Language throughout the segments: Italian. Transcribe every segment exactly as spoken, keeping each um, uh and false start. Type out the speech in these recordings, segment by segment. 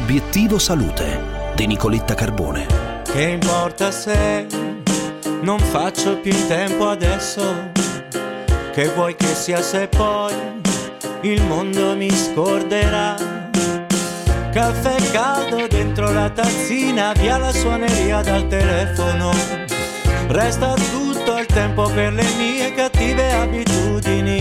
Obiettivo Salute di Nicoletta Carbone. Che importa se non faccio più in tempo adesso? Che vuoi che sia se poi il mondo mi scorderà? Caffè caldo dentro la tazzina, via la suoneria dal telefono. Resta tutto il tempo per le mie cattive abitudini.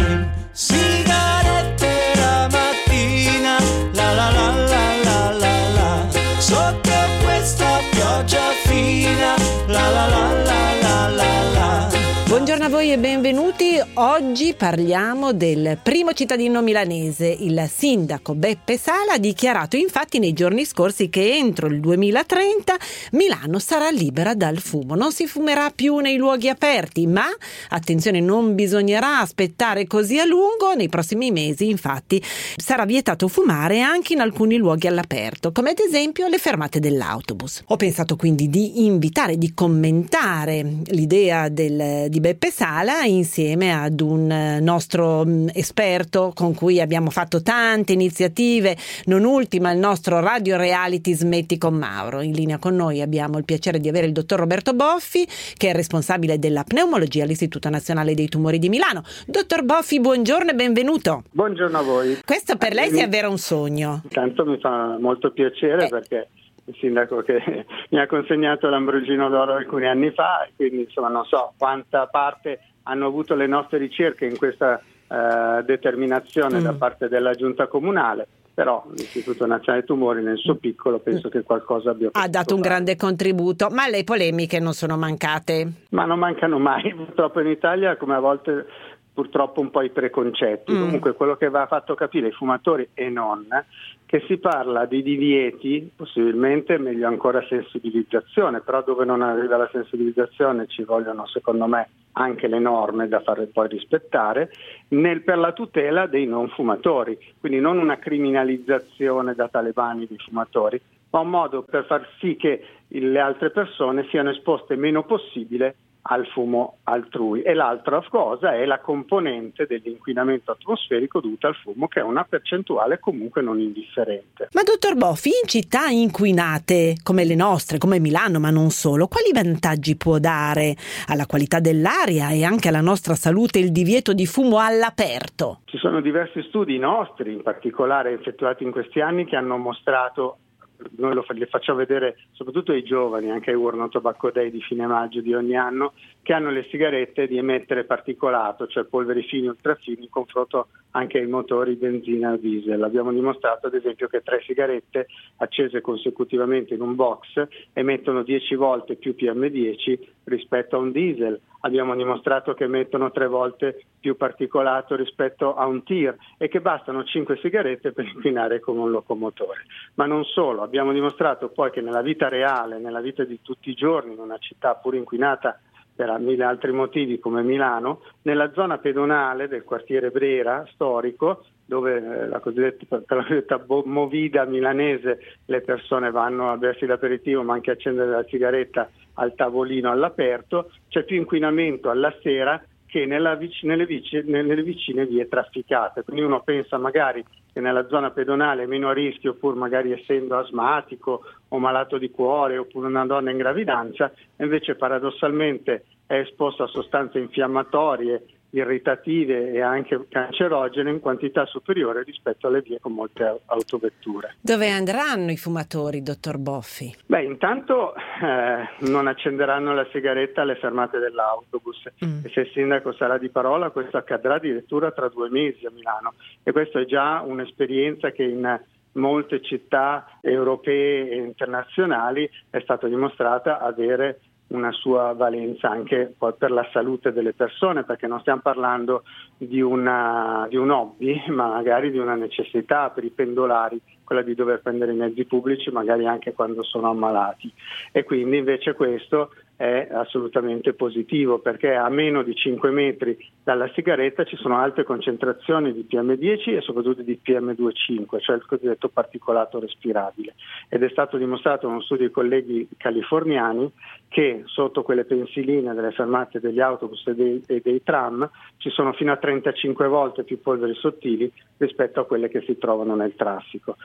Sigarette la mattina, la la la la la la la. Sotto questa pioggia fina, la la la la la la la. Buongiorno a voi e benvenuti. Oggi parliamo del primo cittadino milanese. Il sindaco Beppe Sala ha dichiarato infatti nei giorni scorsi che entro il duemilatrenta Milano sarà libera dal fumo. Non si fumerà più nei luoghi aperti, ma attenzione, non bisognerà aspettare così a lungo. Nei prossimi mesi infatti sarà vietato fumare anche in alcuni luoghi all'aperto, come ad esempio le fermate dell'autobus. Ho pensato quindi di invitare, di commentare l'idea del, di Beppe Sala insieme ad un nostro esperto con cui abbiamo fatto tante iniziative, non ultima il nostro radio reality Smetti con Mauro. In linea con noi abbiamo il piacere di avere il dottor Roberto Boffi, che è responsabile della pneumologia all'Istituto Nazionale dei Tumori di Milano. Dottor Boffi, buongiorno e benvenuto. Buongiorno a voi. Questo per lei è davvero un sogno. Intanto mi fa molto piacere eh. perché il sindaco che mi ha consegnato l'Ambrogino d'Oro alcuni anni fa, quindi insomma non so quanta parte hanno avuto le nostre ricerche in questa uh, determinazione mm. da parte della giunta comunale, però l'Istituto Nazionale dei Tumori nel suo piccolo penso che qualcosa abbia ha dato un fare. grande contributo, ma le polemiche non sono mancate. Ma non mancano mai, purtroppo in Italia, come a volte purtroppo un po' i preconcetti. Mm. Comunque quello che va fatto capire ai fumatori e non, che si parla di divieti, possibilmente meglio ancora sensibilizzazione, però dove non arriva la sensibilizzazione ci vogliono secondo me anche le norme da fare poi rispettare, nel, per la tutela dei non fumatori, quindi non una criminalizzazione da talebani dei fumatori, ma un modo per far sì che le altre persone siano esposte meno possibile al fumo altrui. E l'altra cosa è la componente dell'inquinamento atmosferico dovuta al fumo, che è una percentuale comunque non indifferente. Ma dottor Boffi, in città inquinate come le nostre, come Milano, ma non solo, quali vantaggi può dare alla qualità dell'aria e anche alla nostra salute il divieto di fumo all'aperto? Ci sono diversi studi nostri, in particolare effettuati in questi anni, che hanno mostrato, noi lo li facciamo vedere soprattutto ai giovani, anche ai World No Tobacco Day di fine maggio di ogni anno, che hanno le sigarette di emettere particolato, cioè polveri fini e ultrafini, in confronto anche ai motori benzina o diesel. Abbiamo dimostrato ad esempio che tre sigarette accese consecutivamente in un box emettono dieci volte più P M dieci rispetto a un diesel. Abbiamo dimostrato che emettono tre volte più particolato rispetto a un tir e che bastano cinque sigarette per inquinare come un locomotore. Ma non solo, abbiamo dimostrato poi che nella vita reale, nella vita di tutti i giorni, in una città pur inquinata per mille altri motivi come Milano, nella zona pedonale del quartiere Brera storico, dove eh, la cosiddetta, per la cosiddetta movida milanese, le persone vanno a bersi l'aperitivo ma anche a accendere la sigaretta al tavolino all'aperto, c'è più inquinamento alla sera che nella vic- nelle, vic- nelle vicine vie trafficate. Quindi uno pensa magari che nella zona pedonale è meno a rischio, pur magari essendo asmatico o malato di cuore oppure una donna in gravidanza, e invece paradossalmente è esposto a sostanze infiammatorie, irritative e anche cancerogene in quantità superiore rispetto alle vie con molte autovetture. Dove andranno i fumatori, dottor Boffi? Beh, intanto eh, non accenderanno la sigaretta alle fermate dell'autobus mm. e se il sindaco sarà di parola questo accadrà addirittura tra due mesi a Milano, e questo è già un'esperienza che in molte città europee e internazionali è stata dimostrata avere una sua valenza anche poi per la salute delle persone, perché non stiamo parlando di, una, di un hobby, ma magari di una necessità per i pendolari, quella di dover prendere i mezzi pubblici magari anche quando sono ammalati. E quindi invece questo è assolutamente positivo, perché a meno di cinque metri dalla sigaretta ci sono alte concentrazioni di P M dieci e soprattutto di P M due cinque, cioè il cosiddetto particolato respirabile, ed è stato dimostrato da uno studio di colleghi californiani che sotto quelle pensiline delle fermate degli autobus e dei, e dei tram ci sono fino a trentacinque volte più polveri sottili rispetto a quelle che si trovano nel traffico.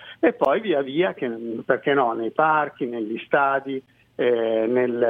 E poi via via, che, perché no, nei parchi, negli stadi, eh, nel,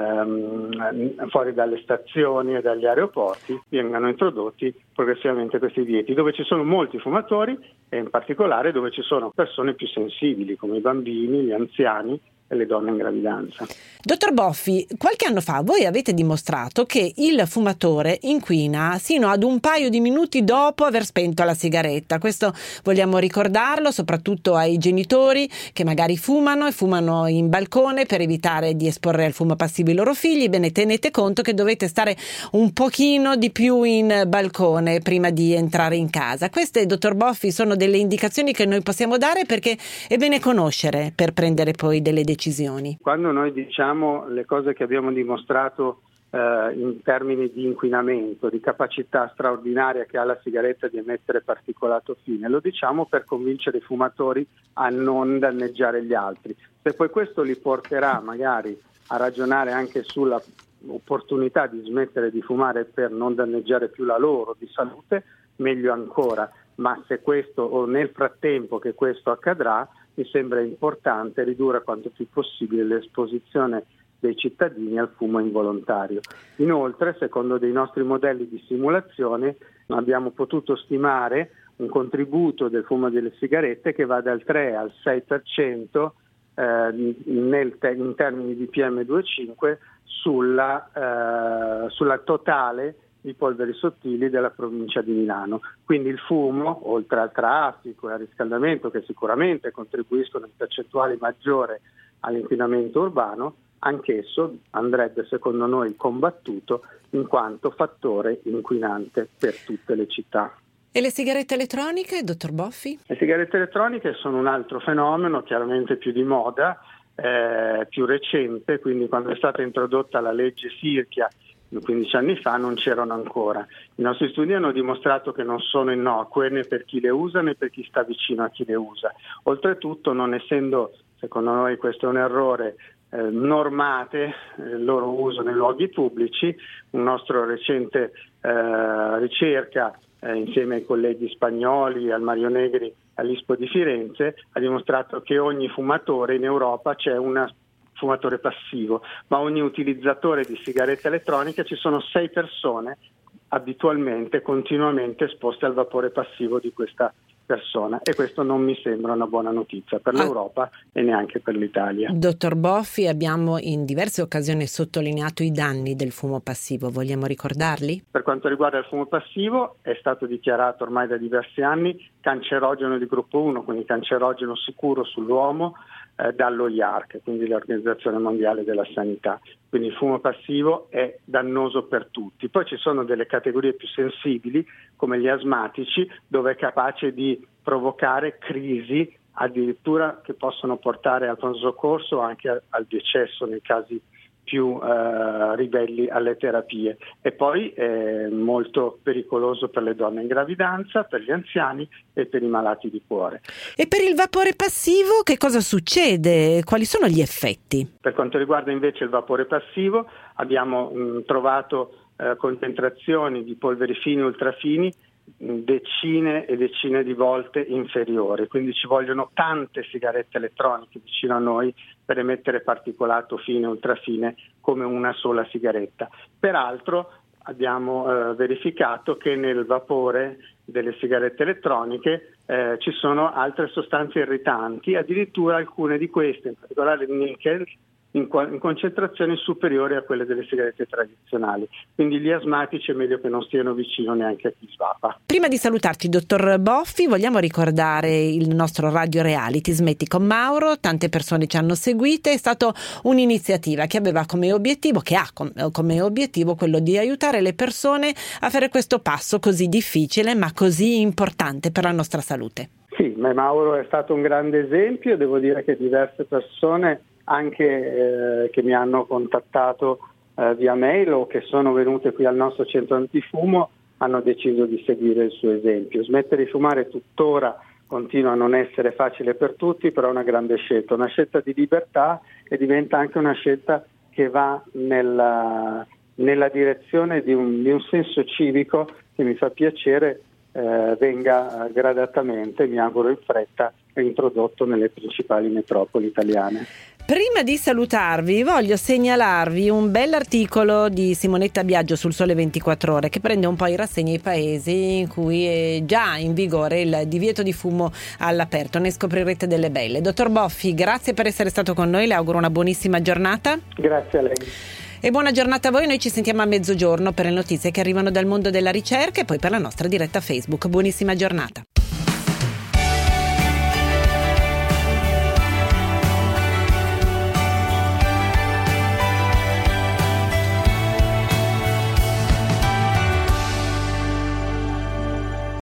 eh, fuori dalle stazioni e dagli aeroporti vengano introdotti progressivamente questi divieti, dove ci sono molti fumatori e in particolare dove ci sono persone più sensibili come i bambini, gli anziani e le donne in gravidanza. Dottor Boffi, qualche anno fa voi avete dimostrato che il fumatore inquina sino ad un paio di minuti dopo aver spento la sigaretta. Questo vogliamo ricordarlo soprattutto ai genitori che magari fumano e fumano in balcone per evitare di esporre al fumo passivo i loro figli. Bene, tenete conto che dovete stare un pochino di più in balcone prima di entrare in casa. Queste, dottor Boffi, sono delle indicazioni che noi possiamo dare perché è bene conoscere per prendere poi delle decisioni. Quando noi diciamo le cose che abbiamo dimostrato eh, in termini di inquinamento, di capacità straordinaria che ha la sigaretta di emettere particolato fine, lo diciamo per convincere i fumatori a non danneggiare gli altri. Se poi questo li porterà magari a ragionare anche sulla opportunità di smettere di fumare per non danneggiare più la loro di salute, meglio ancora. Ma se questo o nel frattempo che questo accadrà, mi sembra importante ridurre quanto più possibile l'esposizione dei cittadini al fumo involontario. Inoltre, secondo dei nostri modelli di simulazione, abbiamo potuto stimare un contributo del fumo delle sigarette che va dal tre al sei per cento eh, nel te- in termini di P M due virgola cinque sulla, eh, sulla totale di polveri sottili della provincia di Milano. Quindi il fumo, oltre al traffico e al riscaldamento che sicuramente contribuiscono in percentuali maggiore all'inquinamento urbano, anch'esso andrebbe secondo noi combattuto in quanto fattore inquinante per tutte le città. E le sigarette elettroniche, dottor Boffi? Le sigarette elettroniche sono un altro fenomeno, chiaramente più di moda, eh, più recente, quindi quando è stata introdotta la legge Sirchia quindici anni fa non c'erano ancora. I nostri studi hanno dimostrato che non sono innocue né per chi le usa né per chi sta vicino a chi le usa. Oltretutto, non essendo, secondo noi questo è un errore, eh, normate eh, il loro uso nei luoghi pubblici, un nostro recente eh, ricerca eh, insieme ai colleghi spagnoli, al Mario Negri, all'Ispo di Firenze, ha dimostrato che ogni fumatore in Europa c'è una fumatore passivo, ma ogni utilizzatore di sigarette elettroniche ci sono sei persone abitualmente, continuamente esposte al vapore passivo di questa persona, e questo non mi sembra una buona notizia per l'Europa ah. e neanche per l'Italia. Dottor Boffi, abbiamo in diverse occasioni sottolineato i danni del fumo passivo, vogliamo ricordarli? Per quanto riguarda il fumo passivo, è stato dichiarato ormai da diversi anni cancerogeno di gruppo uno, quindi cancerogeno sicuro sull'uomo, eh, dall'O I A R C, quindi l'Organizzazione Mondiale della Sanità. Quindi il fumo passivo è dannoso per tutti. Poi ci sono delle categorie più sensibili, come gli asmatici, dove è capace di provocare crisi addirittura che possono portare al pronto soccorso o anche al decesso nei casi più eh, ribelli alle terapie. E poi è molto pericoloso per le donne in gravidanza, per gli anziani e per i malati di cuore. E per il vapore passivo che cosa succede? Quali sono gli effetti? Per quanto riguarda invece il vapore passivo, abbiamo mh, trovato eh, concentrazioni di polveri fini e ultrafini decine e decine di volte inferiori, quindi ci vogliono tante sigarette elettroniche vicino a noi per emettere particolato fine e ultrafine come una sola sigaretta. Peraltro abbiamo eh, verificato che nel vapore delle sigarette elettroniche eh, ci sono altre sostanze irritanti, addirittura alcune di queste, in particolare il nickel, in, in concentrazioni superiori a quelle delle sigarette tradizionali. Quindi gli asmatici è meglio che non stiano vicino neanche a chi svapa. Prima di salutarci, dottor Boffi, vogliamo ricordare il nostro radio reality Smetti con Mauro. Tante persone ci hanno seguite, è stata un'iniziativa che aveva come obiettivo, che ha come obiettivo quello di aiutare le persone a fare questo passo così difficile ma così importante per la nostra salute. Sì, ma Mauro è stato un grande esempio. Devo dire che diverse persone anche eh, che mi hanno contattato eh, via mail o che sono venute qui al nostro centro antifumo hanno deciso di seguire il suo esempio. Smettere di fumare tuttora continua a non essere facile per tutti, però è una grande scelta, una scelta di libertà, e diventa anche una scelta che va nella, nella direzione di un, di un senso civico che mi fa piacere eh, venga gradatamente, mi auguro in fretta, introdotto nelle principali metropoli italiane. Prima di salutarvi voglio segnalarvi un bell'articolo di Simonetta Biagio sul Sole ventiquattro Ore che prende un po' in rassegna i paesi in cui è già in vigore il divieto di fumo all'aperto. Ne scoprirete delle belle. Dottor Boffi, grazie per essere stato con noi, le auguro una buonissima giornata. Grazie a lei. E buona giornata a voi, noi ci sentiamo a mezzogiorno per le notizie che arrivano dal mondo della ricerca e poi per la nostra diretta Facebook. Buonissima giornata.